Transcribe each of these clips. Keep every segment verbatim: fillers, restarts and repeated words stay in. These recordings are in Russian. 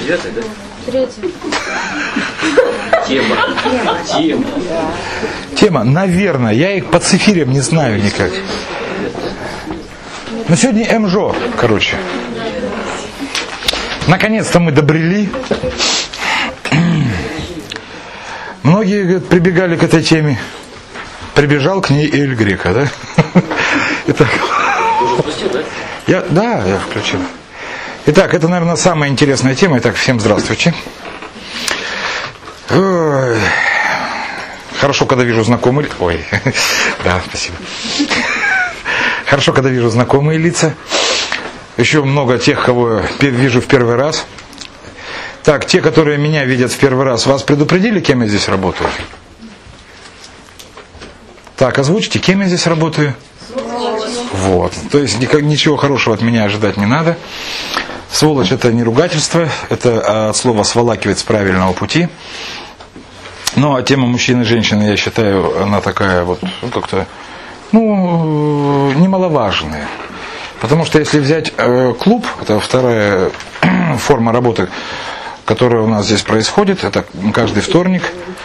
девятая, да? Третья. Тема. Тема. Тема, наверное, я их по цифирям не знаю никак. Но сегодня МЖО, короче. Наконец-то мы добрели. Многие, говорят, прибегали к этой теме. Прибежал к ней Эль Греко, да? Итак. Ты уже пустил, да? Я, да, я включил. Итак, это, наверное, самая интересная тема. Итак, всем здравствуйте. Ой. Хорошо, когда вижу знакомые... Ой, да, спасибо. Хорошо, когда вижу знакомые лица. Еще много тех, кого я вижу в первый раз. Так, те, которые меня видят в первый раз, вас предупредили, кем я здесь работаю? Так, озвучите, кем я здесь работаю? Вот. То есть ничего хорошего от меня ожидать не надо. Сволочь — это не ругательство, это от слова «сволакивать с правильного пути». Ну, а тема мужчины и женщины, я считаю, она такая вот, ну, как-то, ну, немаловажная. Потому что если взять э, клуб, это вторая форма работы, которая у нас здесь происходит, это каждый вторник.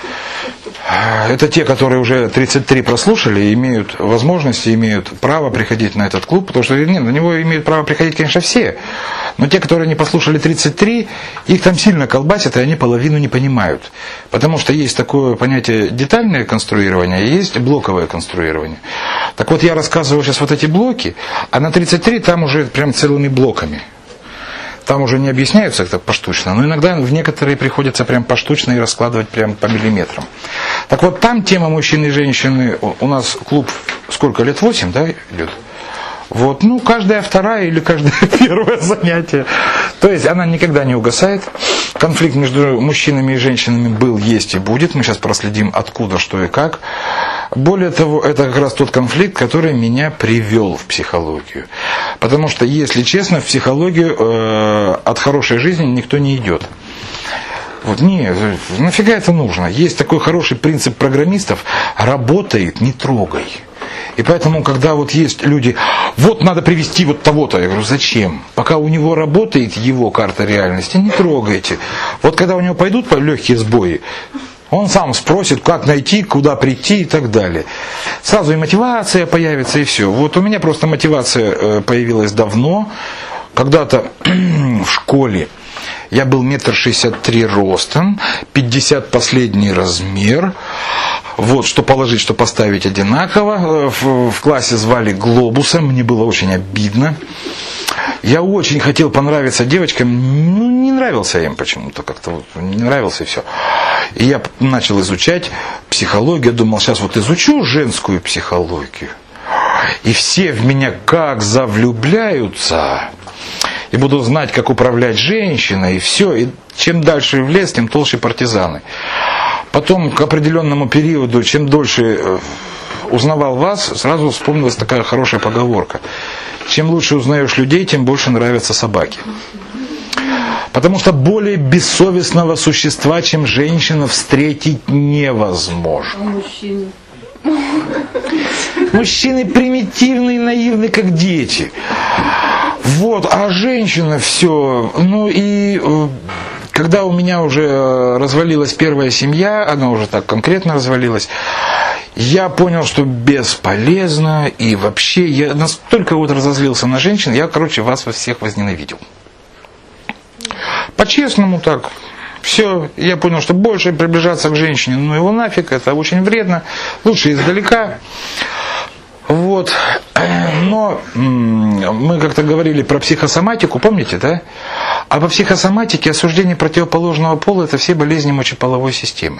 Это те, которые уже тридцать три прослушали и имеют возможность, имеют право приходить на этот клуб, потому что нет, на него имеют право приходить, конечно, все. Но те, которые не послушали тридцать три, их там сильно колбасят, и они половину не понимают. Потому что есть такое понятие детальное конструирование, и есть блоковое конструирование. Так вот, я рассказываю сейчас вот эти блоки, а на тридцать три там уже прям целыми блоками. Там уже не объясняются это поштучно, но иногда в некоторые приходится прям поштучно и раскладывать прям по миллиметрам. Так вот, там тема мужчины и женщины, у нас клуб сколько лет, восемь, да, идет? Вот, ну, каждая вторая или каждое первое занятие. То есть она никогда не угасает. Конфликт между мужчинами и женщинами был, есть и будет. Мы сейчас проследим, откуда, что и как. Более того, это как раз тот конфликт, который меня привел в психологию. Потому что, если честно, в психологию э, от хорошей жизни никто не идет. Вот, не, нафига это нужно? Есть такой хороший принцип программистов: работает, не трогай. И поэтому, когда вот есть люди, вот надо привести вот того-то, я говорю, зачем? Пока у него работает его карта реальности, не трогайте. Вот когда у него пойдут легкие сбои, он сам спросит, как найти, куда прийти и так далее. Сразу и мотивация появится, и все. Вот у меня просто мотивация появилась давно. Когда-то в школе я был метр шестьдесят три ростом, пятьдесят последний размер. Вот, что положить, что поставить одинаково. В, в классе звали Глобусом, мне было очень обидно. Я очень хотел понравиться девочкам, ну, не нравился им почему-то, как-то вот, не нравился и все. И я начал изучать психологию, я думал, сейчас вот изучу женскую психологию. И все в меня как завлюбляются. И буду знать, как управлять женщиной, и все. И чем дальше в лес, тем толще партизаны. Потом, к определенному периоду, чем дольше узнавал вас, сразу вспомнилась такая хорошая поговорка: чем лучше узнаешь людей, тем больше нравятся собаки. Потому что более бессовестного существа, чем женщина, встретить невозможно. А мужчины? Мужчины примитивные, наивные, как дети. Вот, а женщина все, ну и когда у меня уже развалилась первая семья, она уже так конкретно развалилась, я понял, что бесполезно, и вообще я настолько вот разозлился на женщин, я, короче, вас во всех возненавидел. По-честному так. Все, я понял, что больше приближаться к женщине, ну его нафиг, это очень вредно, лучше издалека. Вот, но мы как-то говорили про психосоматику, помните, да? А по психосоматике осуждение противоположного пола — это все болезни мочеполовой системы.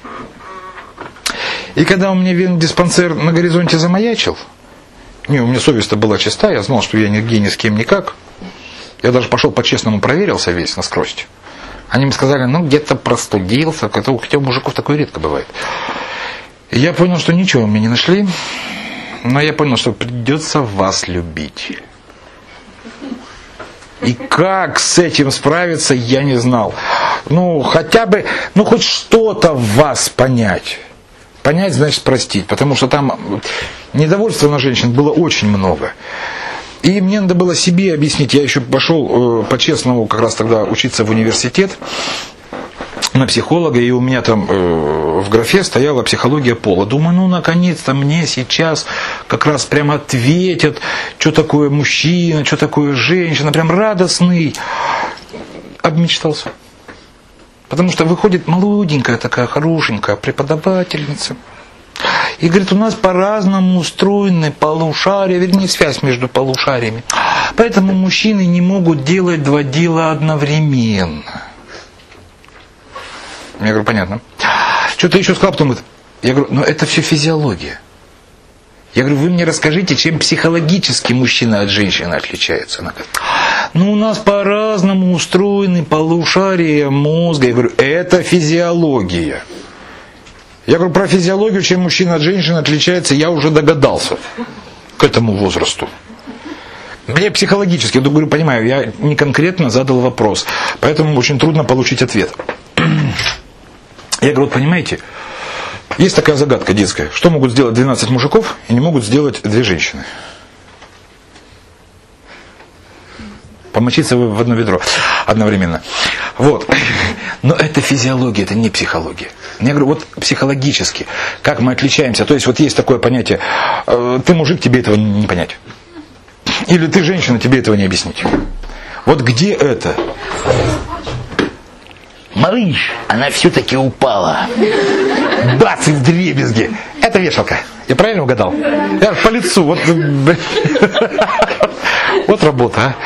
И когда у меня вен-диспансер на горизонте замаячил, не, у меня совесть-то была чиста, я знал, что я нигде ни с кем никак. Я даже пошел по-честному проверился весь насквозь. Они мне сказали, ну где-то простудился, хотя у мужиков такое редко бывает. И я понял, что ничего мне не нашли. Но я понял, что придется вас любить. И как с этим справиться, я не знал. Ну, хотя бы, ну, хоть что-то в вас понять. Понять, значит, простить. Потому что там недовольства на женщин было очень много. И мне надо было себе объяснить, я еще пошел э, по-честному как раз тогда учиться в университет на психолога, и у меня там э, в графе стояла психология пола. Думаю, ну наконец-то мне сейчас как раз прям ответят, что такое мужчина, что такое женщина, прям радостный. Обмечтался. Потому что выходит молоденькая такая, хорошенькая преподавательница. И говорит, у нас по-разному устроены полушария, вернее, связь между полушариями. Поэтому мужчины не могут делать два дела одновременно. Я говорю, понятно. Что-то еще сказал, потом это. Я говорю, но это все физиология. Я говорю, вы мне расскажите, чем психологически мужчина от женщины отличается. Она говорит, ну у нас по-разному устроены полушария мозга. Я говорю, это физиология. Я говорю, про физиологию, чем мужчина от женщины отличается, я уже догадался к этому возрасту. Мне психологически, я говорю, понимаю, я не конкретно задал вопрос, поэтому очень трудно получить ответ. Я говорю, вот понимаете, есть такая загадка детская, что могут сделать двенадцать мужиков и не могут сделать две женщины? Помочиться в одно ведро одновременно. Вот. Но это физиология, это не психология. Я говорю, вот психологически, как мы отличаемся. То есть вот есть такое понятие, ты мужик, тебе этого не понять. Или ты женщина, тебе этого не объяснить. Вот где это? Малыш, она все-таки упала. Бац, и вдребезги. Это вешалка. Я правильно угадал? Я по лицу. Вот, вот работа, а.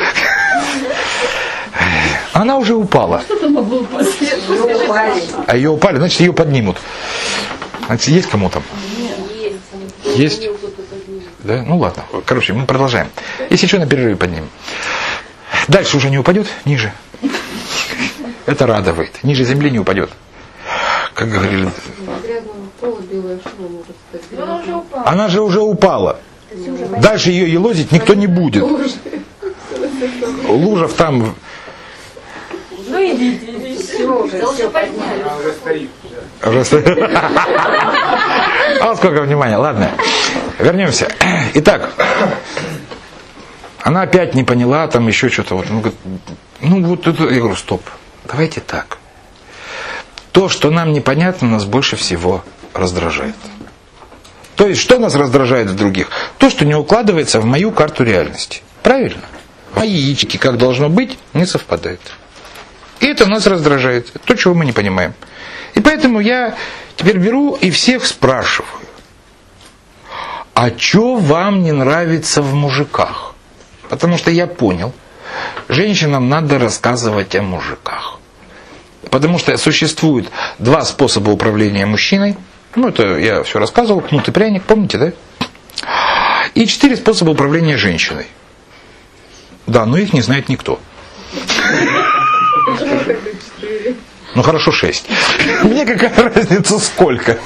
Она уже упала. Что-то могло упасть. А ее упали, значит ее поднимут. Значит, есть кому там? Есть? Да? Ну ладно. Короче, мы продолжаем. Если что, на перерыве поднимем. Дальше уже не упадет, ниже. Это радует. Ниже земли не упадет. Как говорили. Она же уже упала. Дальше ее елозить никто не будет. Лужев там. Ну идите, идите. Все, уже подняли. Уже стоит. А вот сколько внимания. Ладно. Вернемся. Итак. Она опять не поняла, там еще что-то. Вот, ну, ну вот это. Я говорю, стоп. Давайте так. То, что нам непонятно, нас больше всего раздражает. То есть, что нас раздражает в других? То, что не укладывается в мою карту реальности. Правильно? Мои яички, как должно быть, не совпадают. И это нас раздражает. То, чего мы не понимаем. И поэтому я теперь беру и всех спрашиваю. А что вам не нравится в мужиках? Потому что я понял, женщинам надо рассказывать о мужиках. Потому что существует два способа управления мужчиной. Ну, это я все рассказывал. Кнут и пряник, помните, да? И четыре способа управления женщиной. Да, но их не знает никто. Ну, хорошо, шесть. Мне какая разница, сколько?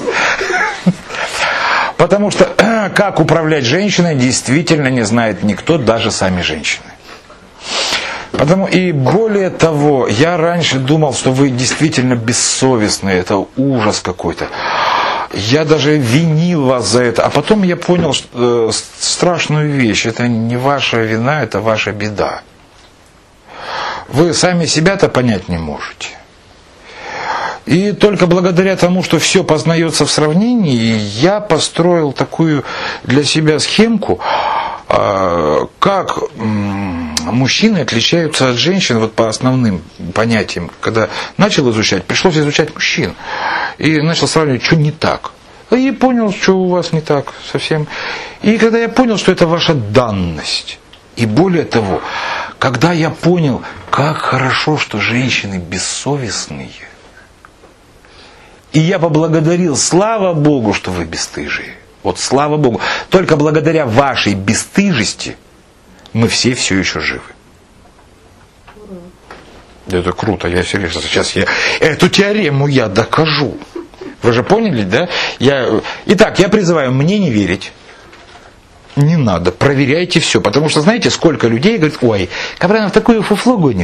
Потому что как управлять женщиной действительно не знает никто, даже сами женщины. Потому, и более того, я раньше думал, что вы действительно бессовестны, это ужас какой-то. Я даже винил вас за это. А потом я понял что, э, страшную вещь. Это не ваша вина, это ваша беда. Вы сами себя-то понять не можете. И только благодаря тому, что все познается в сравнении, я построил такую для себя схемку, э, как э, мужчины отличаются от женщин вот по основным понятиям. Когда начал изучать, пришлось изучать мужчин. И начал сравнивать, что не так. И понял, что у вас не так совсем. И когда я понял, что это ваша данность. И более того, когда я понял, как хорошо, что женщины бессовестные. И я поблагодарил, слава Богу, что вы бесстыжие. Вот слава Богу. Только благодаря вашей бесстыжести мы все все еще живы. Это круто, я серьезно. Сейчас я эту теорему я докажу. Вы же поняли, да? Я... Итак, я призываю мне не верить. Не надо, проверяйте все. Потому что знаете, сколько людей говорит, ой, Капранов такую фуфло гонит.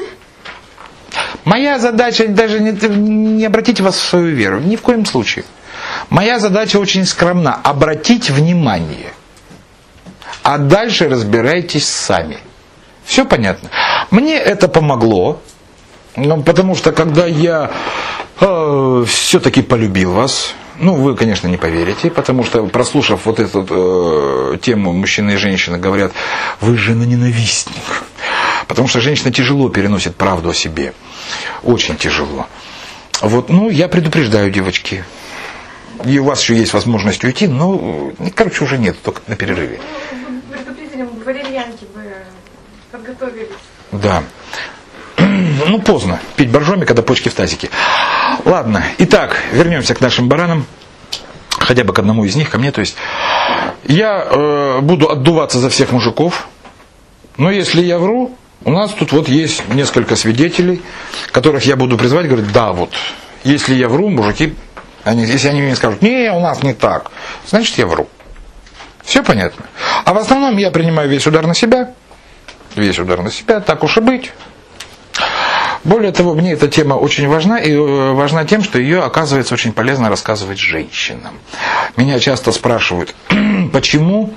Моя задача даже не, не обратить вас в свою веру. Ни в коем случае. Моя задача очень скромна. Обратить внимание. А дальше разбирайтесь сами. Все понятно? Мне это помогло, ну, потому что когда я э, все-таки полюбил вас, ну, вы, конечно, не поверите, потому что, прослушав вот эту э, тему мужчины и женщины, говорят, вы жена-ненавистник. Потому что женщина тяжело переносит правду о себе. Очень тяжело. Вот, ну, я предупреждаю, девочки. И у вас еще есть возможность уйти, но, короче, уже нет, только на перерыве. Вы предупредили, валерьянки бы подготовились. Да. Ну, поздно. Пить боржоми, когда почки в тазике. Ладно. Итак, вернемся к нашим баранам. Хотя бы к одному из них, ко мне. То есть, я э, буду отдуваться за всех мужиков. Но если я вру, у нас тут вот есть несколько свидетелей, которых я буду призвать, говорить, да, вот, если я вру, мужики, они, если они мне скажут, не, у нас не так, значит, я вру. Все понятно? А в основном я принимаю весь удар на себя, весь удар на себя, так уж и быть. Более того, мне эта тема очень важна, и важна тем, что ее, оказывается, очень полезно рассказывать женщинам. Меня часто спрашивают, почему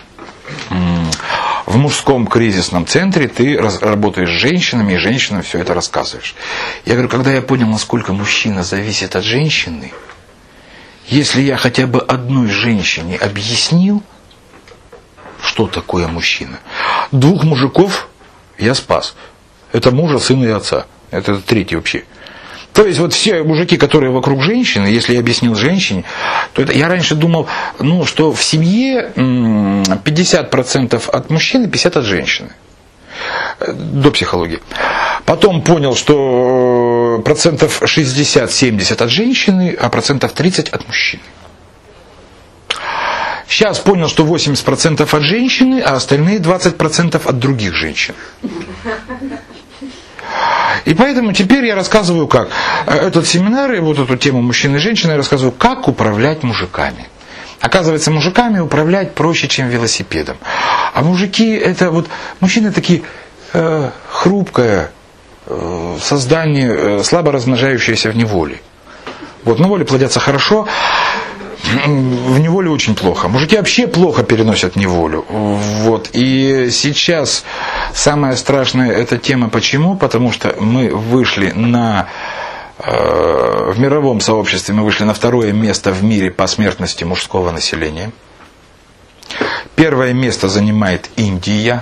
в мужском кризисном центре ты работаешь с женщинами, и женщинам все это рассказываешь. Я говорю, когда я понял, насколько мужчина зависит от женщины, если я хотя бы одной женщине объяснил, что такое мужчина, двух мужиков я спас. Это мужа, сына и отца. Это третий вообще. То есть вот все мужики, которые вокруг женщины, если я объяснил женщине, то это, я раньше думал, ну, что в семье пятьдесят процентов от мужчины, пятьдесят процентов от женщины. До психологии. Потом понял, что процентов шестьдесят-семьдесят от женщины, а процентов тридцать от мужчины. Сейчас понял, что восемьдесят процентов от женщины, а остальные двадцать процентов от других женщин. И поэтому теперь я рассказываю как. Этот семинар, и вот эту тему мужчины и женщины, я рассказываю, как управлять мужиками. Оказывается, мужиками управлять проще, чем велосипедом. А мужики, это вот, мужчины такие э, хрупкое э, создание, э, слабо размножающееся в неволе. Вот на воле плодятся хорошо, в неволе очень плохо. Мужики вообще плохо переносят неволю. Вот. И сейчас самое страшное эта тема. Почему? Потому что мы вышли на... Э, в мировом сообществе мы вышли на второе место в мире по смертности мужского населения. Первое место занимает Индия.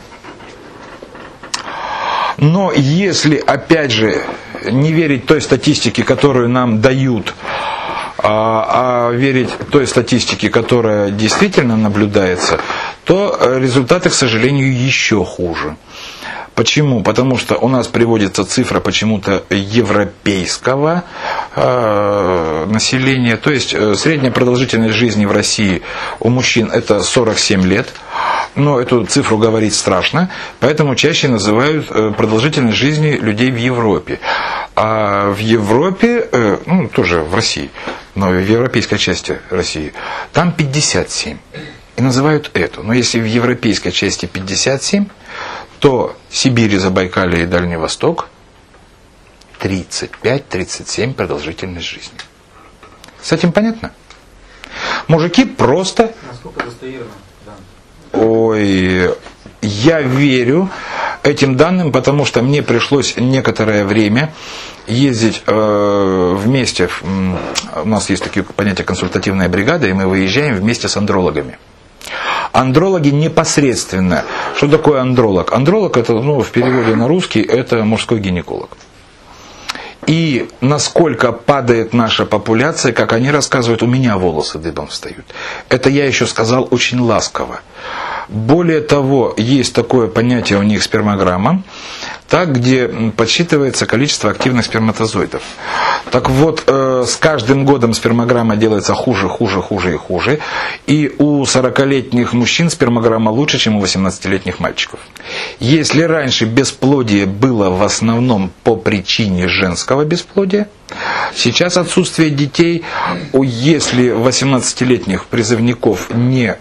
Но если, опять же, не верить той статистике, которую нам дают, а, а верить той статистике, которая действительно наблюдается, то результаты, к сожалению, еще хуже. Почему? Потому что у нас приводится цифра почему-то европейского э, населения. То есть э, средняя продолжительность жизни в России у мужчин это сорок семь лет. Но эту цифру говорить страшно. Поэтому чаще называют э, продолжительность жизни людей в Европе. А в Европе, э, ну тоже в России, но в европейской части России, там пятьдесят семь. И называют эту. Но если в европейской части пятьдесят семь, то Сибирь, Забайкалье и Дальний Восток тридцать пять - тридцать семь продолжительность жизни. С этим понятно? Мужики просто... Насколько достоверно? Да. Ой, я верю этим данным, потому что мне пришлось некоторое время ездить э, вместе. У нас есть такие понятия консультативная бригада, и мы выезжаем вместе с андрологами. Андрологи непосредственно. Что такое андролог? Андролог это, ну, в переводе на русский, это мужской гинеколог. И насколько падает наша популяция, как они рассказывают, у меня волосы дыбом встают. Это я еще сказал очень ласково. Более того, есть такое понятие у них спермограмма, так, где подсчитывается количество активных сперматозоидов. Так вот, э, с каждым годом спермограмма делается хуже, хуже, хуже и хуже. И у сорокалетних мужчин спермограмма лучше, чем у восемнадцатилетних мальчиков. Если раньше бесплодие было в основном по причине женского бесплодия, сейчас отсутствие детей, если восемнадцатилетних призывников не...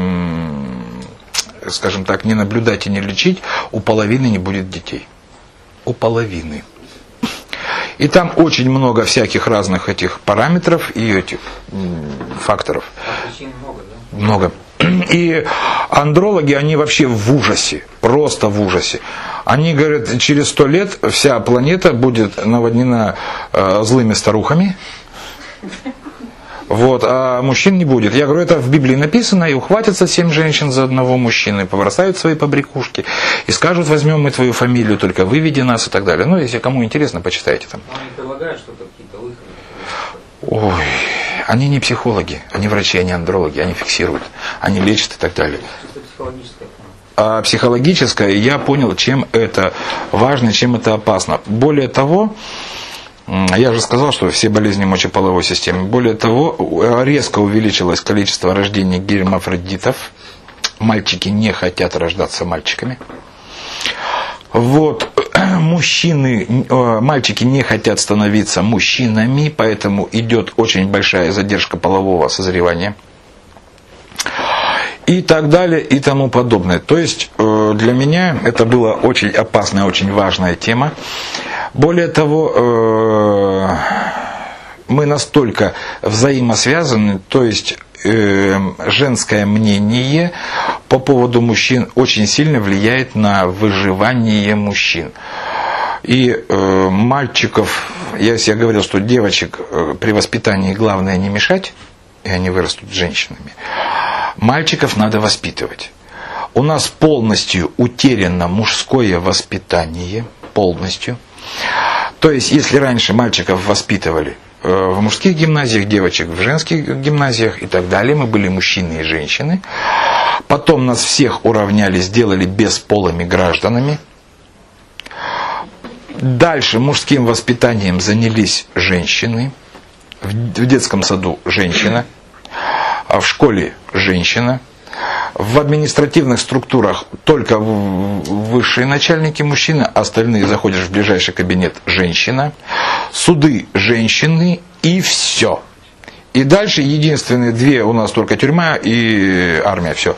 скажем так, не наблюдать и не лечить, у половины не будет детей. У половины. И там очень много всяких разных этих параметров и этих м, факторов. Причин много, да? Много. И андрологи, они вообще в ужасе, просто в ужасе. Они говорят, через сто лет вся планета будет наводнена э, злыми старухами, вот, а мужчин не будет. Я говорю, это в Библии написано, и ухватятся семь женщин за одного мужчины, побросают свои побрякушки и скажут, возьмем мы твою фамилию, только выведи нас и так далее. Ну, если кому интересно, почитайте там. Но они предлагают что-то, какие-то выходы. Ой, они не психологи, они врачи, они андрологи, они фиксируют, они лечат и так далее. Чисто психологическое. А психологическое, я понял, чем это важно, чем это опасно. Более того, я же сказал, что все болезни мочеполовой системы. Более того, резко увеличилось количество рождений гермафродитов. Мальчики не хотят рождаться мальчиками. Вот, мужчины, мальчики не хотят становиться мужчинами, поэтому идет очень большая задержка полового созревания. И так далее, и тому подобное. То есть для меня это была очень опасная, очень важная тема. Более того, мы настолько взаимосвязаны, то есть женское мнение по поводу мужчин очень сильно влияет на выживание мужчин. И мальчиков, я, я говорил, что девочек при воспитании главное не мешать, и они вырастут женщинами. Мальчиков надо воспитывать. У нас полностью утеряно мужское воспитание, полностью. То есть, если раньше мальчиков воспитывали в мужских гимназиях, девочек в женских гимназиях и так далее, мы были мужчины и женщины. Потом нас всех уравняли, сделали бесполыми гражданами. Дальше мужским воспитанием занялись женщины. В детском саду женщина, а в школе женщина. В административных структурах только высшие начальники мужчины, остальные заходишь в ближайший кабинет женщина. Суды женщины и все. И дальше единственные две у нас только тюрьма и армия, все.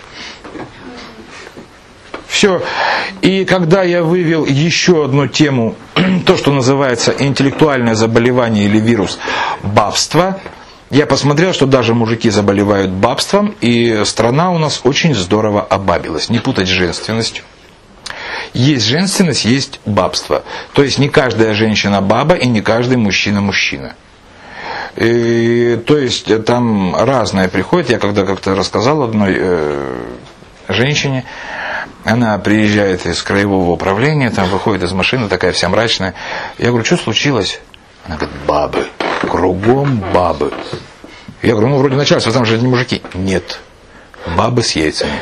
Все. И когда я вывел еще одну тему, то, что называется интеллектуальное заболевание или вирус бабства, я посмотрел, что даже мужики заболевают бабством, и страна у нас очень здорово обабилась. Не путать с женственностью. Есть женственность, есть бабство. То есть не каждая женщина баба и не каждый мужчина мужчина. И, то есть там разное приходит. Я когда как-то рассказал одной э, женщине, она приезжает из краевого управления, там выходит из машины, такая вся мрачная. Я говорю, что случилось? Она говорит, бабы. Кругом бабы. Я говорю, ну вроде начальство, там же не мужики. Нет. Бабы с яйцами.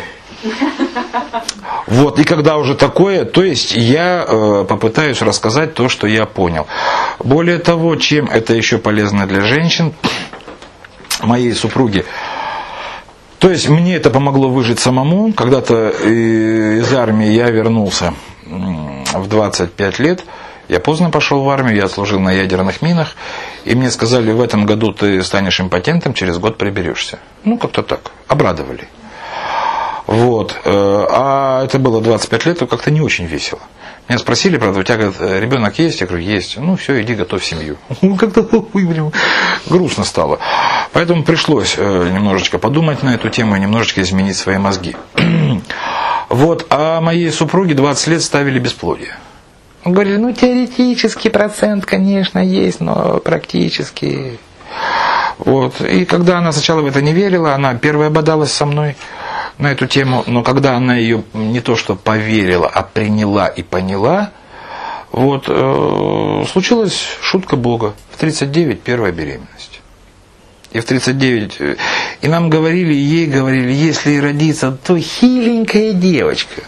Вот, и когда уже такое, то есть я э, попытаюсь рассказать то, что я понял. Более того, чем это еще полезно для женщин, моей супруги, то есть мне это помогло выжить самому. Когда-то из армии я вернулся в двадцать пять лет. Я поздно пошел в армию, я служил на ядерных минах. И мне сказали, в этом году ты станешь импотентом, через год приберешься. Ну, как-то так. Обрадовали. Вот. А это было двадцать пять лет, то как-то не очень весело. Меня спросили, правда, у тебя, говорит, ребенок есть? Я говорю, есть. Ну, все, иди, готовь семью. Как-то грустно стало. Поэтому пришлось немножечко подумать на эту тему и немножечко изменить свои мозги. Вот. А моей супруге двадцать лет ставили бесплодие. Говорили, ну, теоретический процент, конечно, есть, но практически. Вот. И когда она сначала в это не верила, она первая бодалась со мной на эту тему, но когда она ее не то что поверила, а приняла и поняла, вот, э, случилась шутка Бога. В тридцать девять первая беременность. И в тридцать девять... И нам говорили, ей говорили, если родится, то хиленькая девочка.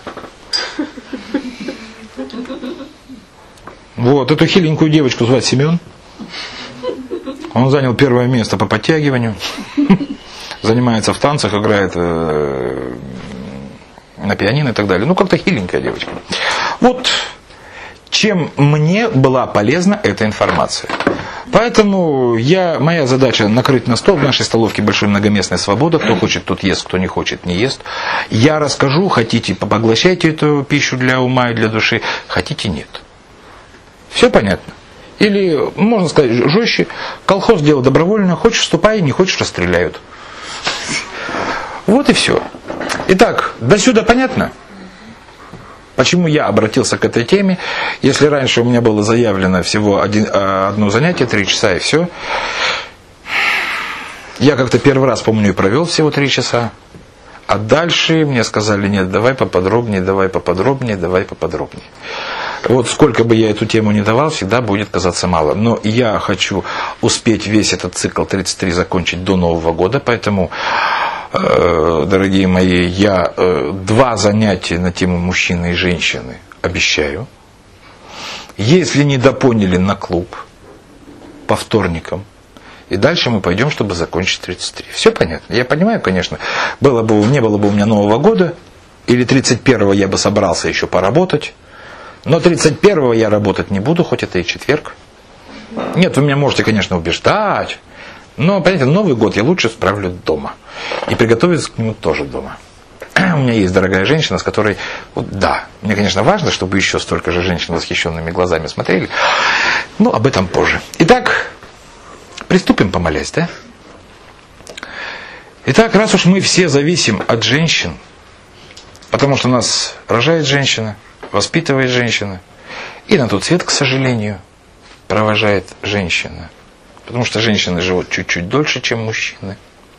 Вот, эту хиленькую девочку звать Семен. Он занял первое место по подтягиванию. Занимается в танцах, играет э, на пианино и так далее. Ну, как-то хиленькая девочка. Вот чем мне была полезна эта информация. Поэтому я, моя задача накрыть на стол в нашей столовке большой многоместная свобода. Кто хочет, тот ест, кто не хочет, не ест. Я расскажу, хотите, поглощайте эту пищу для ума и для души, хотите, нет. Все понятно? Или, можно сказать, жестче, колхоз дело добровольно, хочешь вступай, не хочешь расстреляют. Вот и все. Итак, до сюда понятно? Почему я обратился к этой теме? Если раньше у меня было заявлено всего один, одно занятие, три часа и все. Я как-то первый раз, помню, и провел всего три часа. А дальше мне сказали, нет, давай поподробнее, давай поподробнее, давай поподробнее. Вот сколько бы я эту тему не давал, всегда будет казаться мало. Но я хочу успеть весь этот цикл тридцать три закончить до Нового года, поэтому, э, дорогие мои, я э, два занятия на тему мужчины и женщины обещаю. Если не допоняли, на клуб по вторникам. И дальше мы пойдем, чтобы закончить тридцать три. Все понятно? Я понимаю, конечно, было бы, не было бы у меня Нового года, или тридцать первого я бы собрался еще поработать, но тридцать первого я работать не буду, хоть это и четверг. Нет, вы меня можете, конечно, убеждать, но, понимаете, Новый год я лучше справлю дома. И приготовиться к нему тоже дома. У меня есть дорогая женщина, с которой, вот, да, мне, конечно, важно, чтобы еще столько же женщин восхищенными глазами смотрели, но об этом позже. Итак, приступим, помолясь, да? Итак, раз уж мы все зависим от женщин, потому что нас рожает женщина, воспитывает женщина, и на тот свет, к сожалению, провожает женщина. Потому что женщины живут чуть-чуть дольше, чем мужчины.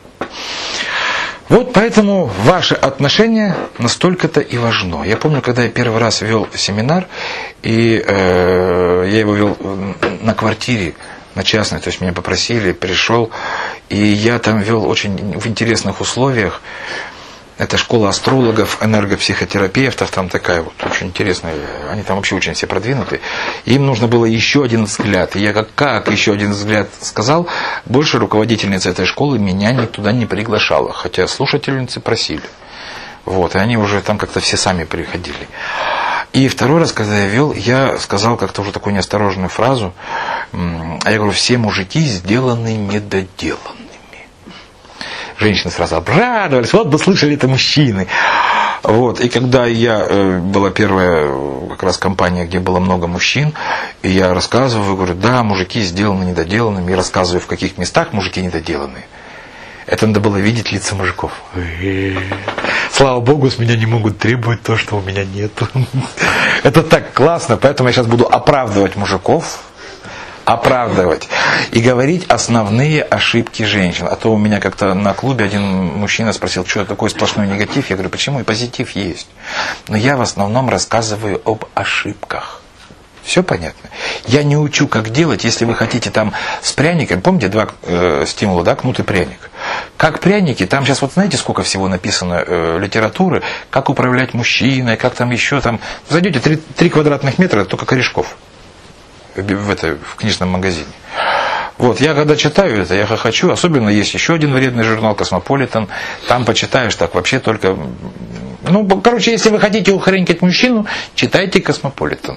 Вот поэтому ваше отношение настолько-то и важно. Я помню, когда я первый раз вел семинар, и э, я его вел на квартире, на частной, то есть меня попросили, пришел, и я там вел очень в интересных условиях. Это школа астрологов, энергопсихотерапевтов, там такая вот очень интересная, они там вообще очень все продвинутые. Им нужно было еще один взгляд. И я как, как еще один взгляд сказал, больше руководительница этой школы меня ни туда не приглашала, хотя слушательницы просили. Вот, и они уже там как-то все сами приходили. И второй раз, когда я вел, я сказал как-то уже такую неосторожную фразу. Я говорю, все мужики сделаны недоделанными. Женщины сразу обрадовались, вот бы слышали это мужчины. Вот. И когда я, была первая как раз компания, где было много мужчин, и я рассказываю, говорю, да, мужики сделаны недоделанными, и рассказываю, в каких местах мужики недоделанные. Это надо было видеть лица мужиков. Слава Богу, с меня не могут требовать то, что у меня нет. Это так классно, поэтому я сейчас буду оправдывать мужиков, оправдывать и говорить основные ошибки женщин. А то у меня как-то на клубе один мужчина спросил, что такое сплошной негатив. Я говорю, почему? И позитив есть. Но я в основном рассказываю об ошибках. Все понятно? Я не учу, как делать, если вы хотите там с пряником. Помните два э, стимула, да, кнут и пряник? Как пряники, там сейчас вот знаете, сколько всего написано э, литературы, как управлять мужчиной, как там еще там. Зайдете три квадратных метра, только корешков. В, это, в книжном магазине. Вот, я когда читаю это, я хохочу. Особенно есть еще один вредный журнал «Космополитен». Там почитаешь так вообще только... Ну, короче, если вы хотите ухренькать мужчину, читайте «Космополитен».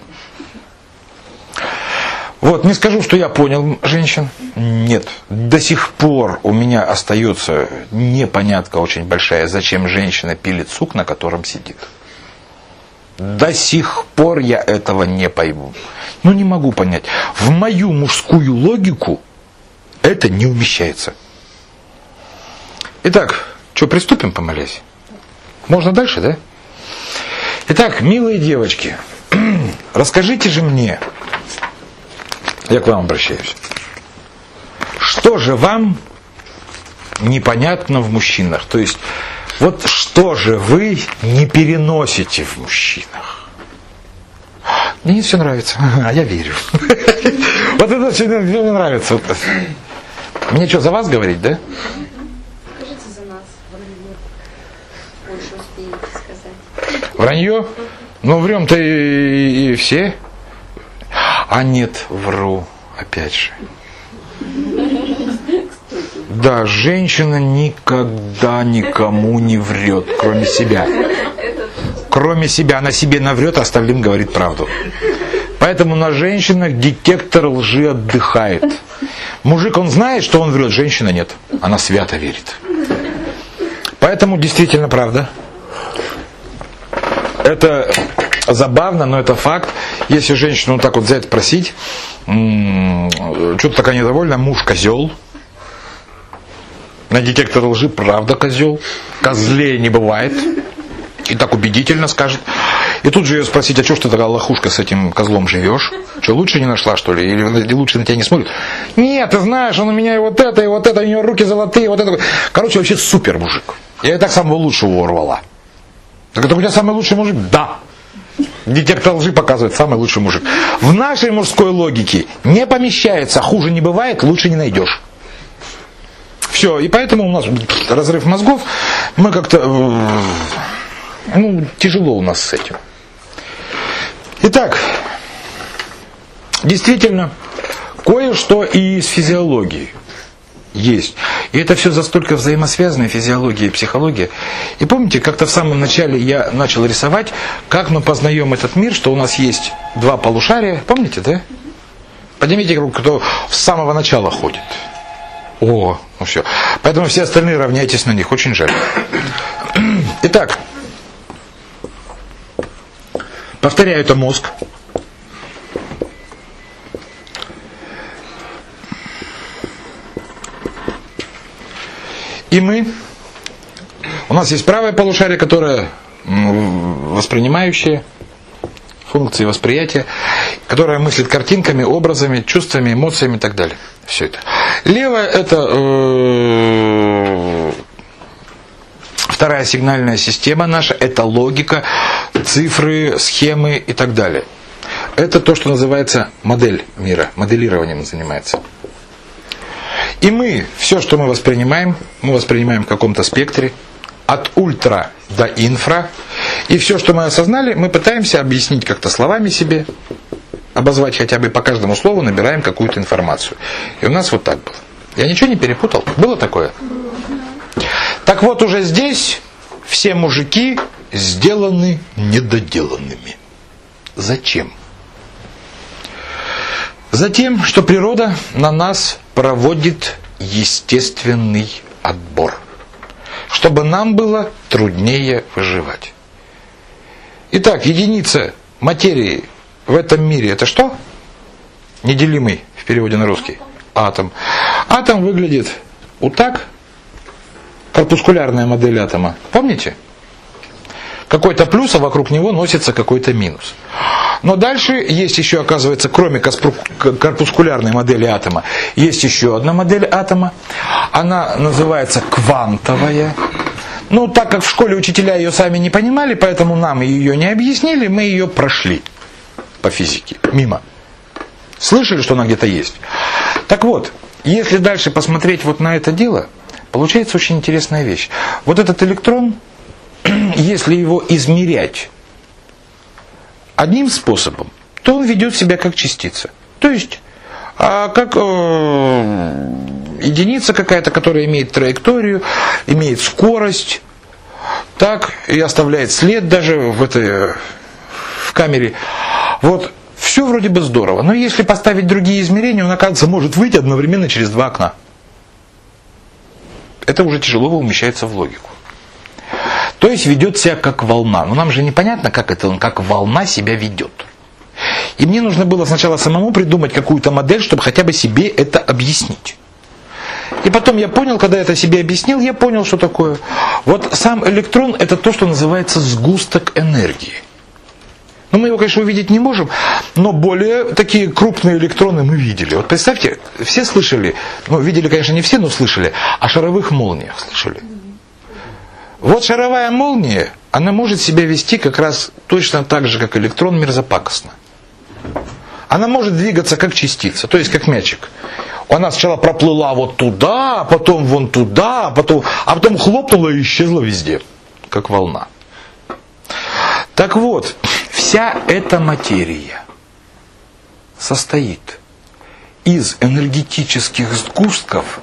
Вот, не скажу, что я понял женщин. Нет. До сих пор у меня остается непонятка очень большая, зачем женщина пилит сук, на котором сидит. До сих пор я этого не пойму. Ну, не могу понять. В мою мужскую логику это не умещается. Итак, что, приступим, помолясь? Можно дальше, да? Итак, милые девочки, расскажите же мне, я к вам обращаюсь, что же вам непонятно в мужчинах? То есть, вот что же вы не переносите в мужчинах? Мне все нравится, а я верю. Вот это все мне нравится. Мне что, за вас говорить, да? Скажите за нас, вранье. Больше успеете сказать. Вранье? Ну, врем-то и, и все. А нет, вру, опять же. Да, женщина никогда никому не врет, кроме себя. Кроме себя, она себе наврет, а остальным говорит правду. Поэтому на женщинах детектор лжи отдыхает. Мужик, он знает, что он врет, женщина нет. Она свято верит. Поэтому действительно правда. Это забавно, но это факт. Если женщину вот так вот взять, спросить, что-то такая недовольна, муж козел. На детектор лжи правда козел. Козлей не бывает. И так убедительно скажет. И тут же ее спросить, а что ж ты такая лохушка с этим козлом живешь? Что, лучше не нашла, что ли? Или лучше на тебя не смотрит? Нет, ты знаешь, он у меня и вот это, и вот это, у него руки золотые, вот это. Короче, вообще супер мужик. Я и так самого лучшего урвала. Так это у тебя самый лучший мужик? Да. Детектор лжи показывает самый лучший мужик. В нашей мужской логике не помещается, хуже не бывает, лучше не найдешь. Все, и поэтому у нас разрыв мозгов, мы как-то, ну, тяжело у нас с этим. Итак, действительно, кое-что и из физиологии есть. И это все настолько взаимосвязано, физиология и психология. И помните, как-то в самом начале я начал рисовать, как мы познаем этот мир, что у нас есть два полушария. Помните, да? Поднимите руку, кто с самого начала ходит. О, ну все. Поэтому все остальные равняйтесь на них. Очень жаль. Итак, повторяю, это мозг. И мы, у нас есть правое полушарие, которое воспринимающее функции восприятия, которое мыслит картинками, образами, чувствами, эмоциями и так далее. Все это. Левое это э, вторая сигнальная система наша, это логика, цифры, схемы и так далее. Это то, что называется модель мира, моделированием занимается. И мы, все, что мы воспринимаем, мы воспринимаем в каком-то спектре, от ультра до инфра. И все, что мы осознали, мы пытаемся объяснить как-то словами себе, обозвать хотя бы по каждому слову, набираем какую-то информацию. И у нас вот так было. Я ничего не перепутал? Было такое? Так вот, уже здесь все мужики сделаны недоделанными. Зачем? Затем, что природа на нас проводит естественный отбор, чтобы нам было труднее выживать. Итак, единица материи в этом мире это что? Неделимый в переводе на русский. Атом. Атом выглядит вот так. Корпускулярная модель атома. Помните? Какой-то плюс, а вокруг него носится какой-то минус. Но дальше есть еще, оказывается, кроме корпускулярной модели атома, есть еще одна модель атома. Она называется квантовая. Ну, так как в школе учителя ее сами не понимали, поэтому нам ее не объяснили, мы ее прошли по физике, мимо. Слышали, что она где-то есть? Так вот, если дальше посмотреть вот на это дело, получается очень интересная вещь. Вот этот электрон, если его измерять одним способом, то он ведет себя как частица. То есть, а как э, единица какая-то, которая имеет траекторию, имеет скорость, так и оставляет след даже в этой в камере. Вот, все вроде бы здорово. Но если поставить другие измерения, он, оказывается, может выйти одновременно через два окна. Это уже тяжело умещается в логику. То есть ведет себя как волна. Но нам же непонятно, как это он, как волна себя ведет. И мне нужно было сначала самому придумать какую-то модель, чтобы хотя бы себе это объяснить. И потом я понял, когда я это себе объяснил, я понял, что такое. Вот сам электрон это то, что называется сгусток энергии. Ну, мы его, конечно, увидеть не можем, но более такие крупные электроны мы видели. Вот представьте, все слышали, ну, видели, конечно, не все, но слышали, о шаровых молниях слышали. Вот шаровая молния, она может себя вести как раз точно так же, как электрон, мерзопакостно. Она может двигаться как частица, то есть как мячик. Она сначала проплыла вот туда, потом вон туда, потом, а потом хлопнула и исчезла везде, как волна. Так вот, вся эта материя состоит из энергетических сгустков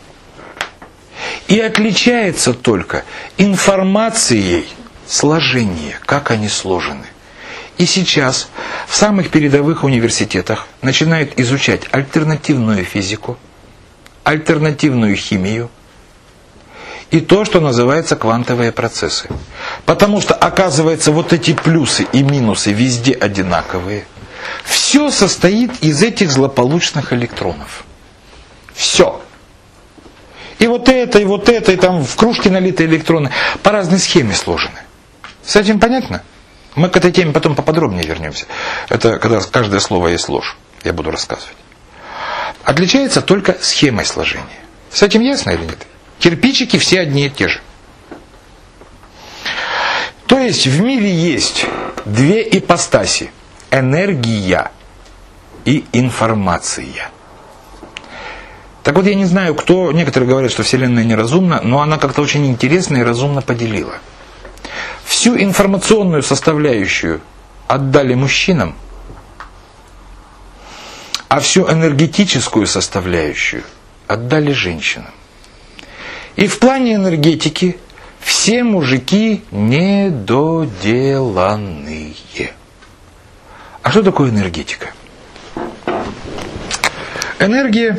и отличается только информацией сложения, как они сложены. И сейчас в самых передовых университетах начинают изучать альтернативную физику, альтернативную химию и то, что называется квантовые процессы. Потому что, оказывается, вот эти плюсы и минусы везде одинаковые. Все состоит из этих злополучных электронов. Все. И вот это, и вот это, и там в кружке налиты электроны по разной схеме сложены. С этим понятно? Мы к этой теме потом поподробнее вернемся. Это когда каждое слово есть ложь. Я буду рассказывать. Отличается только схемой сложения. С этим ясно или нет? Кирпичики все одни и те же. То есть в мире есть две ипостаси. Энергия и информация. Так вот, я не знаю, кто... Некоторые говорят, что Вселенная неразумна, но она как-то очень интересно и разумно поделила. Всю информационную составляющую отдали мужчинам, а всю энергетическую составляющую отдали женщинам. И в плане энергетики все мужики недоделанные. А что такое энергетика? Энергия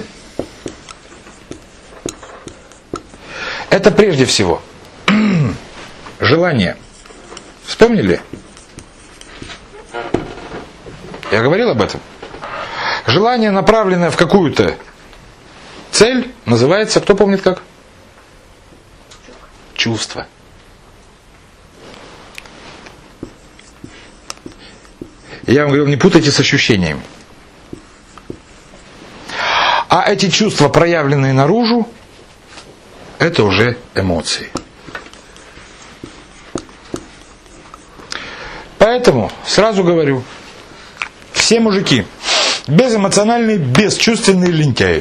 – это прежде всего желание. Вспомнили? Я говорил об этом. Желание, направленное в какую-то цель, называется, кто помнит как? Чувство. Я вам говорил, не путайте с ощущением. А эти чувства, проявленные наружу, это уже эмоции. Поэтому сразу говорю, все мужики безэмоциональные, бесчувственные лентяи.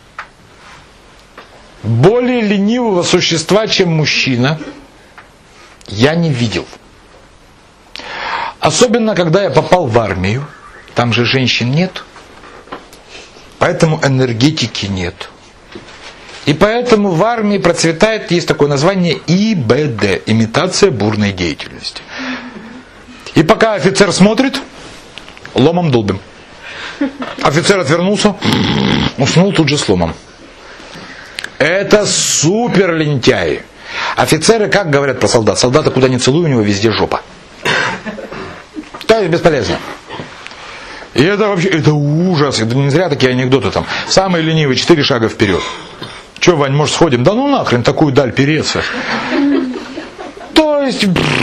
Более ленивого существа, чем мужчина, я не видел. Особенно, когда я попал в армию, там же женщин нет, поэтому энергетики нет. И поэтому в армии процветает, есть такое название И Б Д, имитация бурной деятельности. И пока офицер смотрит, ломом долбим. Офицер отвернулся, уснул тут же с ломом. Это супер лентяи. Офицеры как говорят про солдат? Солдата куда ни целуй, у него везде жопа. То есть бесполезно. И это вообще, это ужас. Это не зря такие анекдоты там. Самый ленивый, четыре шага вперед. Че, Вань, может сходим? Да ну нахрен такую даль переться. То есть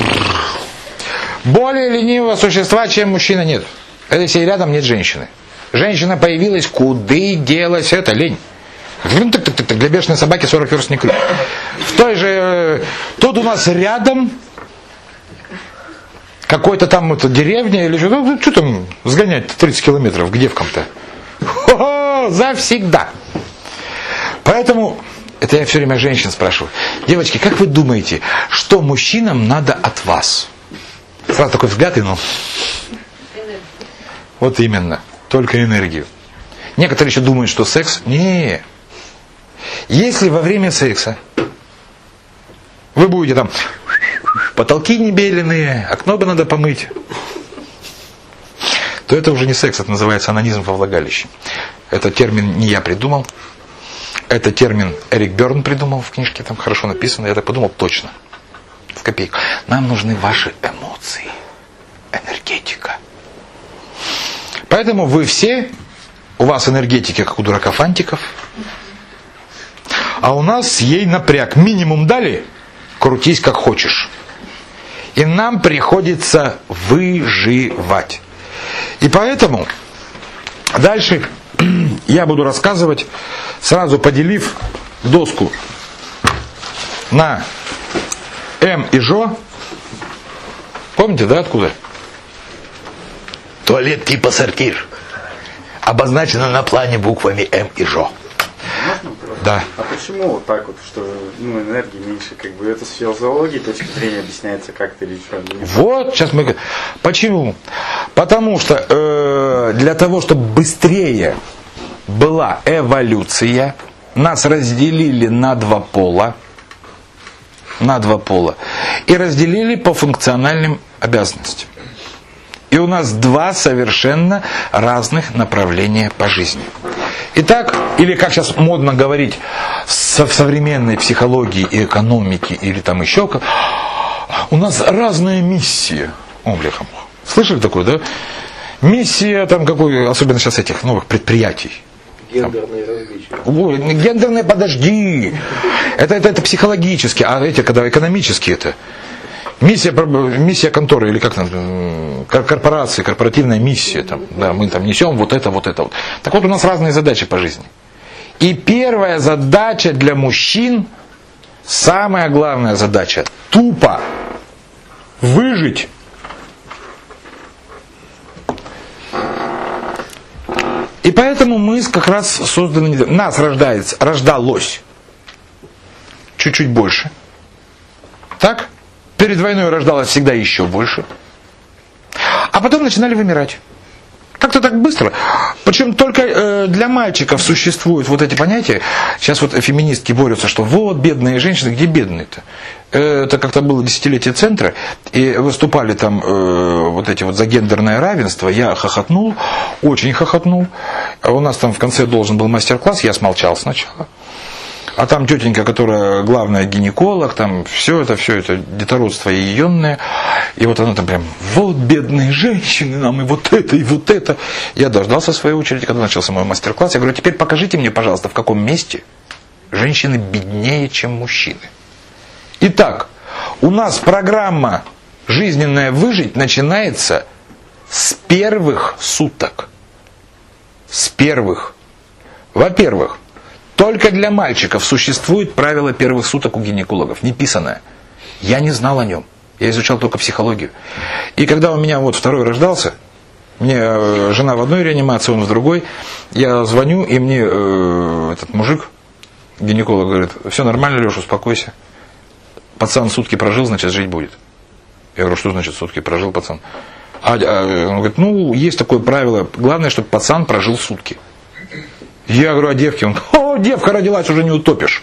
более ленивого существа, чем мужчина, нет. Это если рядом нет женщины. Женщина появилась, куда делась эта лень. Для бешеной собаки сорок верст не крюк. В той же... Тут у нас рядом какой-то там это, деревня или что, ну, что там сгонять тридцать километров к девкам-то? Хо-хо, завсегда. Поэтому, это я все время женщин спрашиваю. Девочки, как вы думаете, что мужчинам надо от вас? Сразу такой взгляд и ну... Вот именно, только энергию. Некоторые еще думают, что секс... Не. Если во время секса вы будете там... Потолки небеленные, окно бы надо помыть, то это уже не секс, это называется анонизм во влагалище. Это термин не я придумал. Это термин Эрик Берн придумал в книжке, там хорошо написано. Я так подумал, точно. В копейку. Нам нужны ваши эмоции. Энергетика. Поэтому вы все, у вас энергетики, как у дурака фантиков, а у нас ей напряг. Минимум дали, крутись как хочешь. И нам приходится выживать. И поэтому дальше я буду рассказывать, сразу поделив доску на М и Жо. Помните, да, откуда? Туалет типа сортир. Обозначено на плане буквами М и Жо. Можно вопрос? Да. А почему вот так вот, что ну, энергии меньше, как бы это с физиологией точки зрения объясняется как-то или что? Вот, сейчас мы... Почему? Потому что э, для того, чтобы быстрее была эволюция, нас разделили на два пола, на два пола, и разделили по функциональным обязанностям. И у нас два совершенно разных направления по жизни. Итак, или как сейчас модно говорить в современной психологии и экономике, или там еще как, у нас разная миссия. О, бляха. Слышали такое, да? Миссия там какой, особенно сейчас этих новых предприятий. Гендерные различия. Ой, гендерные, подожди. Это, это, это психологически, а эти, когда экономически это. Миссия, миссия конторы, или как там, корпорации, корпоративная миссия. Там, да, мы там несем вот это, вот это. Вот. Так вот, у нас разные задачи по жизни. И первая задача для мужчин, самая главная задача, тупо выжить. И поэтому мы как раз созданы, нас рождается, рождалось чуть-чуть больше. Так? Перед войной рождалось всегда еще больше. А потом начинали вымирать. Как-то так быстро. Причем только э, для мальчиков существуют вот эти понятия. Сейчас вот феминистки борются, что вот бедные женщины, где бедные-то? Это как-то было десятилетие центра, и выступали там э, вот эти вот за гендерное равенство. Я хохотнул, очень хохотнул. А у нас там в конце должен был мастер-класс, я смолчал сначала. А там тетенька, которая главная гинеколог, там все это, все это детородство яйонное. И вот она там прям, вот бедные женщины нам, и вот это, и вот это. Я дождался своей очереди, когда начался мой мастер-класс. Я говорю, теперь покажите мне, пожалуйста, в каком месте женщины беднее, чем мужчины. Итак, у нас программа «Жизненная выжить» начинается с первых суток. С первых. Во-первых, только для мальчиков существует правило первых суток у гинекологов, неписанное. Я не знал о нем. Я изучал только психологию. И когда у меня вот второй рождался, мне э, жена в одной реанимации, он в другой, я звоню, и мне э, этот мужик, гинеколог, говорит, все нормально, Леша, успокойся. Пацан сутки прожил, значит, жить будет. Я говорю, что значит сутки прожил пацан? А, а, он говорит, ну, есть такое правило, главное, чтобы пацан прожил сутки. Я говорю, а девки? Он, о, девка родилась, уже не утопишь.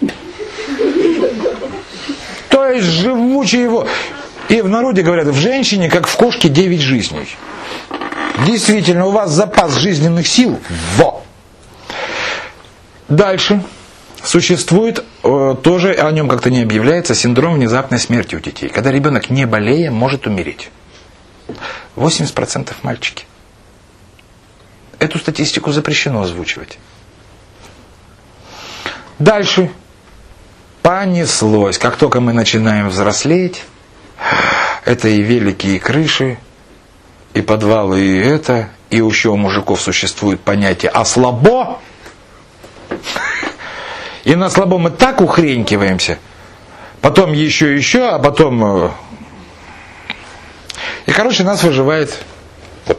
То есть живучий его. И в народе говорят, в женщине, как в кошке, девять жизней. Действительно, у вас запас жизненных сил. Во! Дальше. Существует, э, тоже о нем как-то не объявляется, синдром внезапной смерти у детей. Когда ребенок, не болея, может умереть. восемьдесят процентов мальчики. Эту статистику запрещено озвучивать. Дальше. Понеслось. Как только мы начинаем взрослеть, это и великие крыши, и подвалы, и это, и еще у мужиков существует понятие «ослабо». И на слабо мы так ухренькиваемся, потом еще, еще, а потом... И, короче, нас выживает вот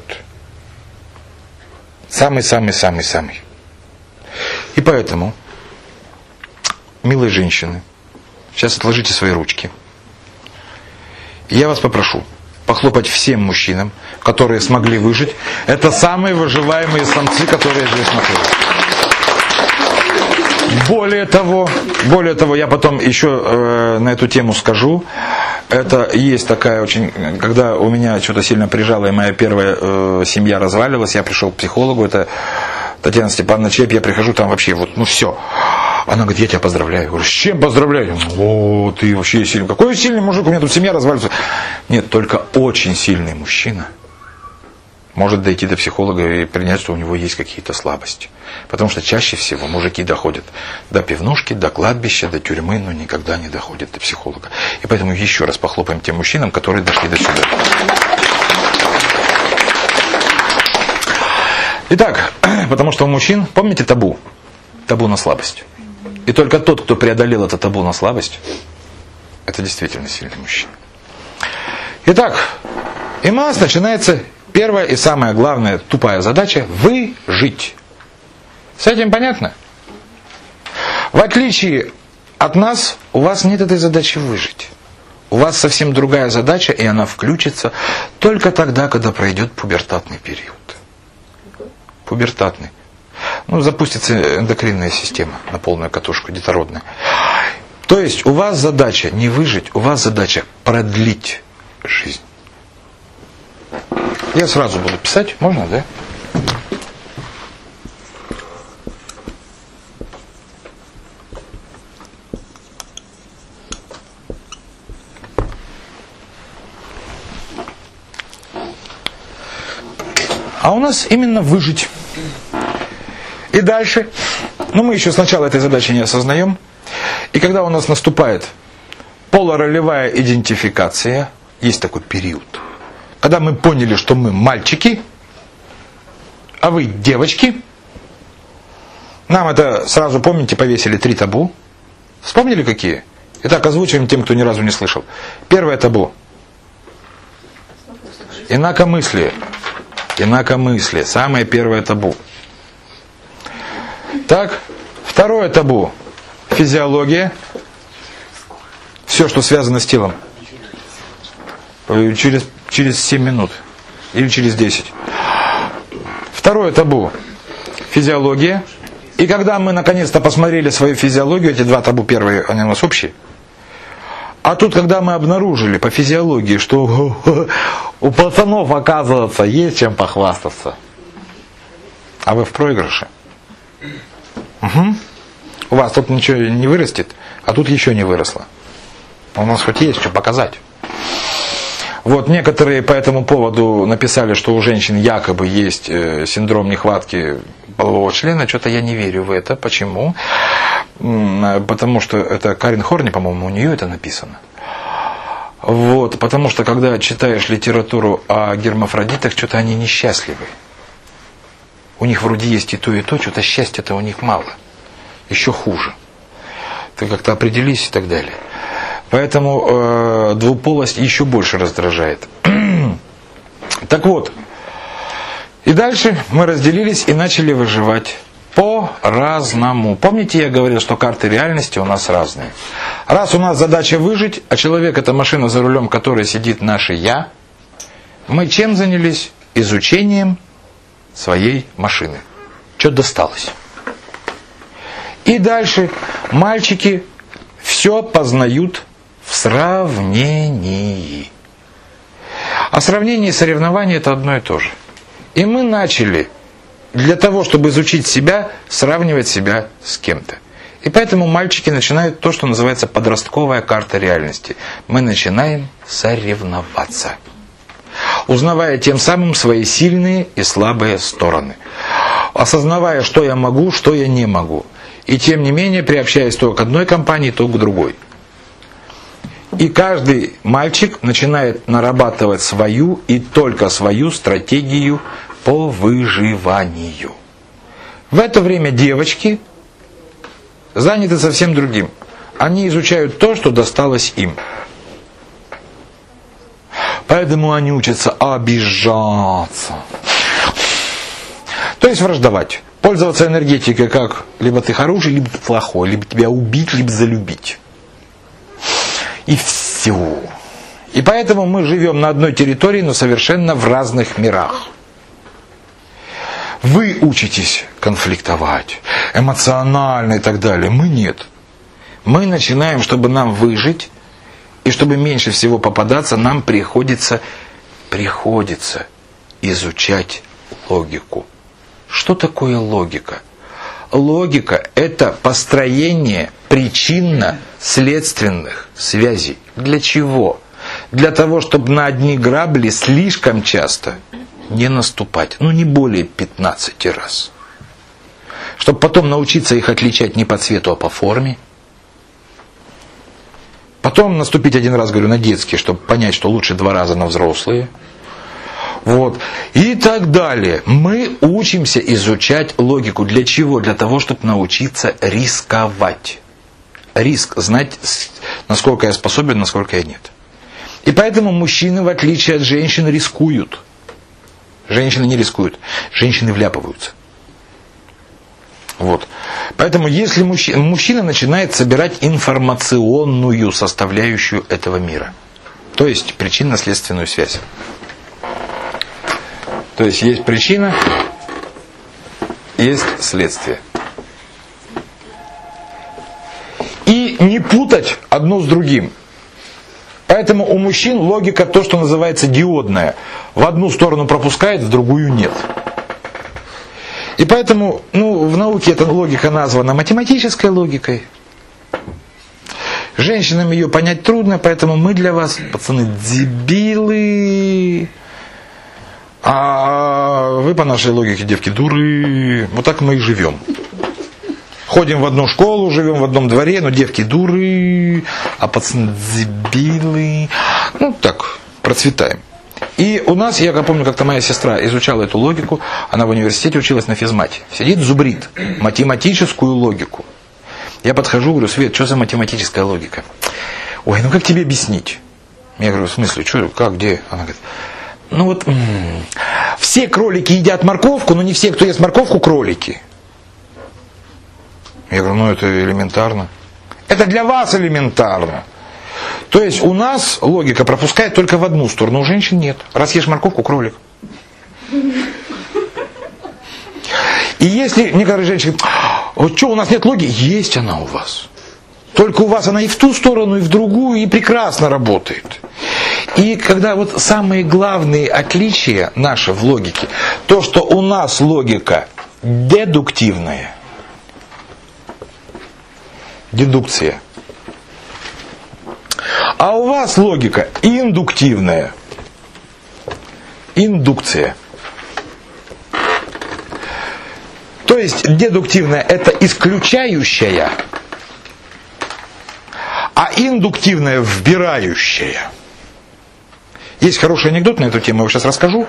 самый-самый-самый-самый. И поэтому, милые женщины, сейчас отложите свои ручки. И я вас попрошу похлопать всем мужчинам, которые смогли выжить. Это самые выживаемые самцы, которые здесь находятся. Более того, более того, я потом еще э, на эту тему скажу. Это есть такая очень, когда у меня что-то сильно прижало, и моя первая э, семья развалилась, я пришел к психологу, это Татьяна Степановна Чеп, я прихожу, там вообще вот, ну все. Она говорит, я тебя поздравляю. Я говорю, с чем поздравляю? О, ты вообще сильный. Какой сильный мужик, у меня тут семья развалится. Нет, только очень сильный мужчина может дойти до психолога и принять, что у него есть какие-то слабости. Потому что чаще всего мужики доходят до пивнушки, до кладбища, до тюрьмы, но никогда не доходят до психолога. И поэтому еще раз похлопаем тем мужчинам, которые дошли до сюда. Итак, потому что у мужчин, помните табу? Табу на слабость. И только тот, кто преодолел это табу на слабость, это действительно сильный мужчина. Итак, и у нас начинается первая и самая главная тупая задача – выжить. С этим понятно? В отличие от нас, у вас нет этой задачи выжить. У вас совсем другая задача, и она включится только тогда, когда пройдет пубертатный период. Пубертатный. Ну, запустится эндокринная система на полную катушку, детородная. То есть у вас задача не выжить, у вас задача продлить жизнь. Я сразу буду писать, можно, да? А у нас именно выжить. И дальше, ну мы еще сначала этой задачи не осознаем. И когда у нас наступает полуролевая идентификация, есть такой период, когда мы поняли, что мы мальчики, а вы девочки, нам это сразу, помните, повесили три табу. Вспомнили какие? Итак, озвучиваем тем, кто ни разу не слышал. Первое табу. Инакомыслие. Инакомыслие. Самое первое табу. Так, второе табу. Физиология. Все, что связано с телом. Через, через семь минут. Или через десять. Второе табу. Физиология. И когда мы наконец-то посмотрели свою физиологию, эти два табу первые, они у нас общие. А тут, когда мы обнаружили по физиологии, что у пацанов, оказывается, есть чем похвастаться. А вы в проигрыше. Угу. У вас тут ничего не вырастет, а тут еще не выросло. У нас хоть есть что показать. Вот некоторые по этому поводу написали, что у женщин якобы есть синдром нехватки полового члена. Что-то я не верю в это. Почему? Потому что это Карен Хорни, по-моему, у нее это написано. Вот, потому что когда читаешь литературу о гермафродитах, что-то они несчастливы. У них вроде есть и то, и то, что-то счастья-то у них мало. Еще хуже. Ты как-то определись и так далее. Поэтому э, двуполость еще больше раздражает. Так вот. И дальше мы разделились и начали выживать по-разному. Помните, я говорил, что карты реальности у нас разные. Раз у нас задача выжить, а человек это машина, за рулем которой сидит наше «я», мы чем занялись? Изучением своей машины. Что досталось? И дальше мальчики все познают в сравнении. А сравнение и соревнование это одно и то же. И мы начали для того, чтобы изучить себя, сравнивать себя с кем-то. И поэтому мальчики начинают то, что называется подростковая карта реальности. Мы начинаем соревноваться, узнавая тем самым свои сильные и слабые стороны, осознавая, что я могу, что я не могу. И тем не менее, приобщаясь то к одной компании, то к другой. И каждый мальчик начинает нарабатывать свою и только свою стратегию по выживанию. В это время девочки заняты совсем другим. Они изучают то, что досталось им. Поэтому они учатся обижаться. То есть враждовать. Пользоваться энергетикой как либо ты хороший, либо ты плохой, либо тебя убить, либо залюбить. И все. И поэтому мы живем на одной территории, но совершенно в разных мирах. Вы учитесь конфликтовать, эмоционально и так далее. Мы нет. Мы начинаем, чтобы нам выжить, и чтобы меньше всего попадаться, нам приходится, приходится изучать логику. Что такое логика? Логика – это построение причинно-следственных связей. Для чего? Для того, чтобы на одни грабли слишком часто не наступать. Ну, не более пятнадцати раз. Чтобы потом научиться их отличать не по цвету, а по форме. Потом наступить один раз, говорю, на детские, чтобы понять, что лучше два раза на взрослые. Вот. И так далее. Мы учимся изучать логику. Для чего? Для того, чтобы научиться рисковать. Риск. Знать, насколько я способен, насколько я нет. И поэтому мужчины, в отличие от женщин, рискуют. Женщины не рискуют. Женщины вляпываются. Вот. Поэтому если мужчина, мужчина начинает собирать информационную составляющую этого мира. То есть причинно-следственную связь. То есть есть причина, есть следствие. И не путать одно с другим. Поэтому у мужчин логика то, что называется диодная. В одну сторону пропускает, в другую нет. И поэтому, ну, в науке эта логика названа математической логикой. Женщинам ее понять трудно, поэтому мы для вас, пацаны, дебилы. А вы по нашей логике, девки, дуры. Вот так мы и живем. Ходим в одну школу, живем в одном дворе, но девки дуры, а пацаны дебилы. Ну так, процветаем. И у нас, я помню, как-то моя сестра изучала эту логику, она в университете училась на физмате. Сидит, зубрит математическую логику. Я подхожу, говорю: Свет, что за математическая логика? Ой, ну как тебе объяснить? Я говорю: в смысле, что, как, где? Она говорит: ну вот, м-м, все кролики едят морковку, но не все, кто ест морковку, кролики. Я говорю: ну это элементарно. Это для вас элементарно. То есть у нас логика пропускает только в одну сторону, у женщин нет. Раз ешь морковку, кролик. И если некоторые женщины говорят: вот что, у нас нет логики? Есть она у вас. Только у вас она и в ту сторону, и в другую, и прекрасно работает. И когда вот самые главные отличия наши в логике, то, что у нас логика дедуктивная, дедукция, а у вас логика индуктивная, индукция. То есть дедуктивная — это исключающая, а индуктивная — вбирающая. Есть хороший анекдот на эту тему, я его сейчас расскажу.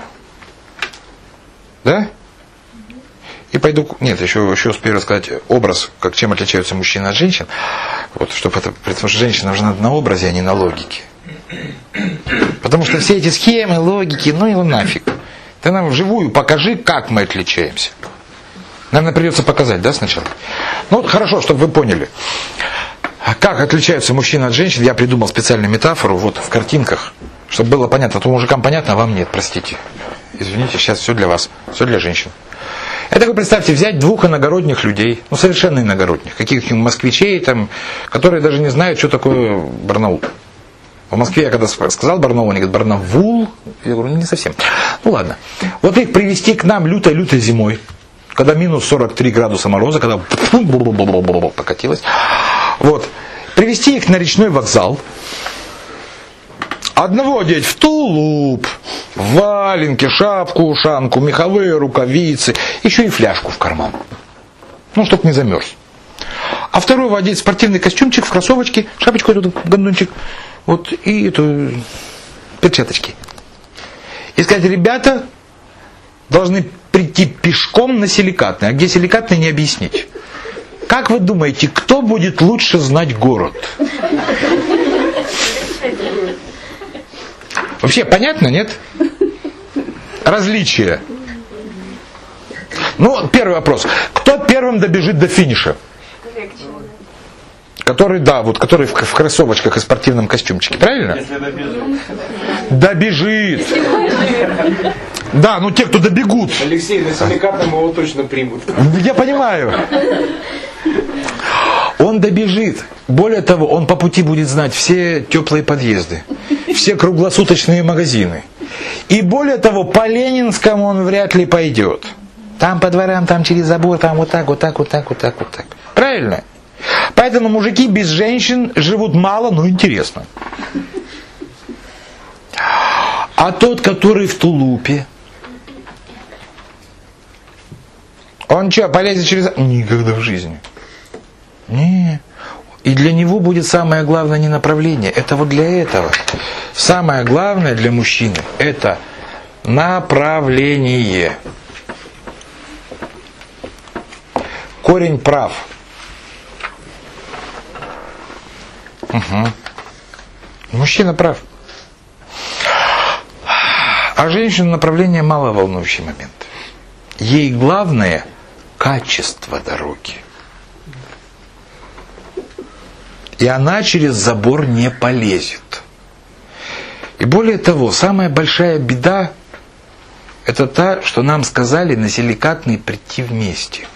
Да? И пойду... Нет, еще, еще успею рассказать образ, как, чем отличаются мужчины от женщин. Вот, чтобы это... Потому что женщина же надо на образе, а не на логике. Потому что все эти схемы, логики, ну его нафиг. Ты нам вживую покажи, как мы отличаемся. Наверное, придется показать, да, сначала? Ну, хорошо, чтобы вы поняли. Как отличаются мужчины от женщин, я придумал специальную метафору, вот в картинках, чтобы было понятно. А то мужикам понятно, а вам нет, простите. Извините, сейчас все для вас, все для женщин. Это вы представьте, взять двух иногородних людей, ну совершенно иногородних, каких-нибудь москвичей, там, которые даже не знают, что такое Барнаул. В Москве я когда сказал Барнаул, они говорят: Барнаул. Я говорю: не совсем. Ну ладно. Вот их привезти к нам лютой-лютой зимой, когда минус сорок три градуса мороза, когда покатилось. Вот. Привезти их на речной вокзал. Одного одеть в тулуп, в валенки, шапку, ушанку, меховые рукавицы, еще и фляжку в карман. Ну, чтоб не замерз. А второго одеть в спортивный костюмчик, в кроссовочки, шапочку этот гондончик, вот, и эту, перчаточки. И сказать: ребята должны прийти пешком на Силикатный. А где Силикатный, не объяснить. Как вы думаете, кто будет лучше знать город? Вообще понятно, нет? Различия. Ну, первый вопрос. Кто первым добежит до финиша? Который, да, вот, который в, в кроссовочках и спортивном костюмчике, правильно? Если добежит. Добежит. Да, ну те, кто добегут. Алексей, на Силикатном его точно примут. Я понимаю. Он добежит. Более того, он по пути будет знать все теплые подъезды, все круглосуточные магазины. И более того, по Ленинскому он вряд ли пойдет. Там по дворам, там через забор, там вот так, вот так, вот так, вот так, вот так. Правильно? Поэтому мужики без женщин живут мало, но интересно. А тот, который в тулупе, он что, полезет через... Никогда в жизни. Не. И для него будет самое главное не направление. Это вот для этого. Самое главное для мужчины — это направление. Корень прав. Угу. Мужчина прав. А женщина направление — маловолнующий момент. Ей главное — качество дороги. И она через забор не полезет. И более того, самая большая беда — это та, что нам сказали на Силикатный прийти вместе.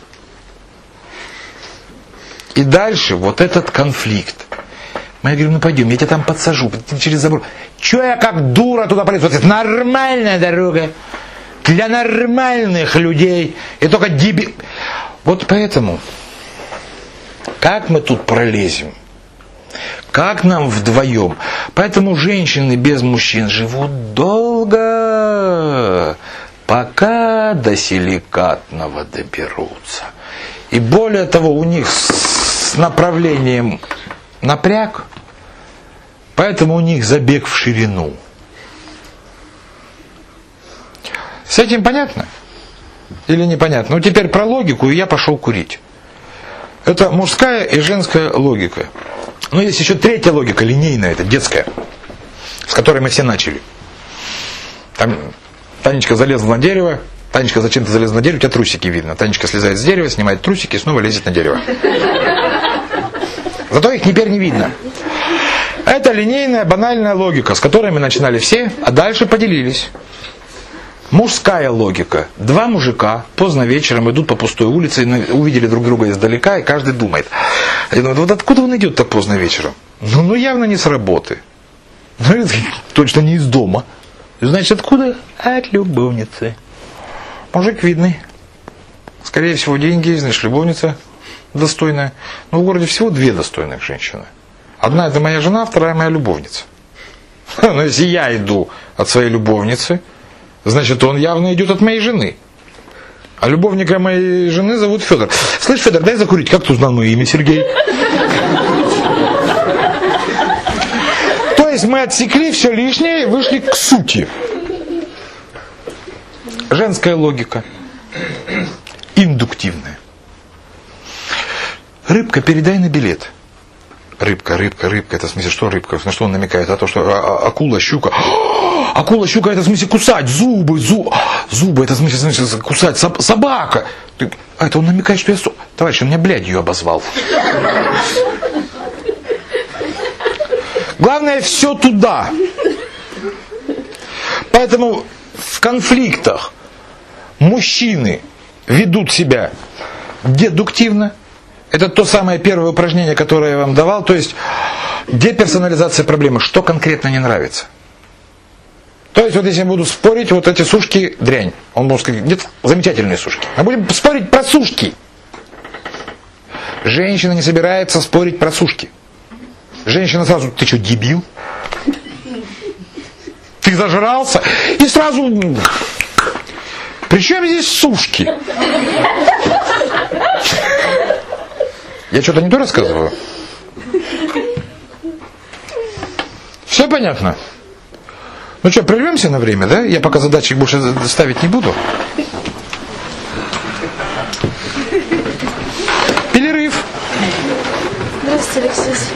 И дальше вот этот конфликт. Мы говорим: ну пойдем, я тебя там подсажу через забор. Че я как дура туда полезу? Вот это нормальная дорога для нормальных людей. И только деби... Вот поэтому, как мы тут пролезем? Как нам вдвоем? Поэтому женщины без мужчин живут долго. пока до силикатного доберутся. И более того, у них с направлением напряг, поэтому у них забег в ширину. С этим понятно? Или непонятно? Ну теперь про логику, и я пошел курить. Это мужская и женская логика. Но есть еще третья логика, линейная, это детская, с которой мы все начали. Там Танечка залезла на дерево, Танечка зачем-то залезла на дерево, у тебя трусики видно. Танечка слезает с дерева, снимает трусики и снова лезет на дерево. Зато их теперь не видно. Это линейная, банальная логика, с которой мы начинали все, а дальше поделились. Мужская логика. Два мужика поздно вечером идут по пустой улице, увидели друг друга издалека, и каждый думает. Один думает, вот откуда он идет так поздно вечером? Ну, ну явно не с работы. Ну, точно не из дома. Значит, откуда? От любовницы. Мужик видный. Скорее всего, деньги, значит, любовница достойная. Но в городе всего две достойных женщины. Одна это моя жена, вторая моя любовница. Но если я иду от своей любовницы, значит, он явно идет от моей жены. А любовника моей жены зовут Федор. Слышь, Федор, дай закурить. Как ты узнал мое имя, Сергей? То есть мы отсекли все лишнее и вышли к сути. Женская логика. Индуктивная. Рыбка, передай на билет. Рыбка, рыбка, рыбка. Это в смысле, что рыбка? На что он намекает? А то, что а, а, акула, щука. Акула, щука, это в смысле кусать. Зубы, зуб, зубы, это в смысле, в смысле кусать. Соб, собака. А это он намекает, что я... Со... Товарищ, он меня блядью обозвал. Главное, все туда. Поэтому в конфликтах мужчины ведут себя дедуктивно. Это то самое первое упражнение, которое я вам давал. То есть деперсонализация проблемы. Что конкретно не нравится? То есть вот если я буду спорить, вот эти сушки дрянь. Он может сказать, нет, замечательные сушки. А будем спорить про сушки. Женщина не собирается спорить про сушки. Женщина сразу, ты что, дебил? Ты зажрался? И сразу... При чем здесь сушки? Я что-то не то рассказываю? Все понятно? Ну что, прервемся на время, да? Я пока задачи больше ставить не буду. Перерыв. Здравствуйте, Алексей.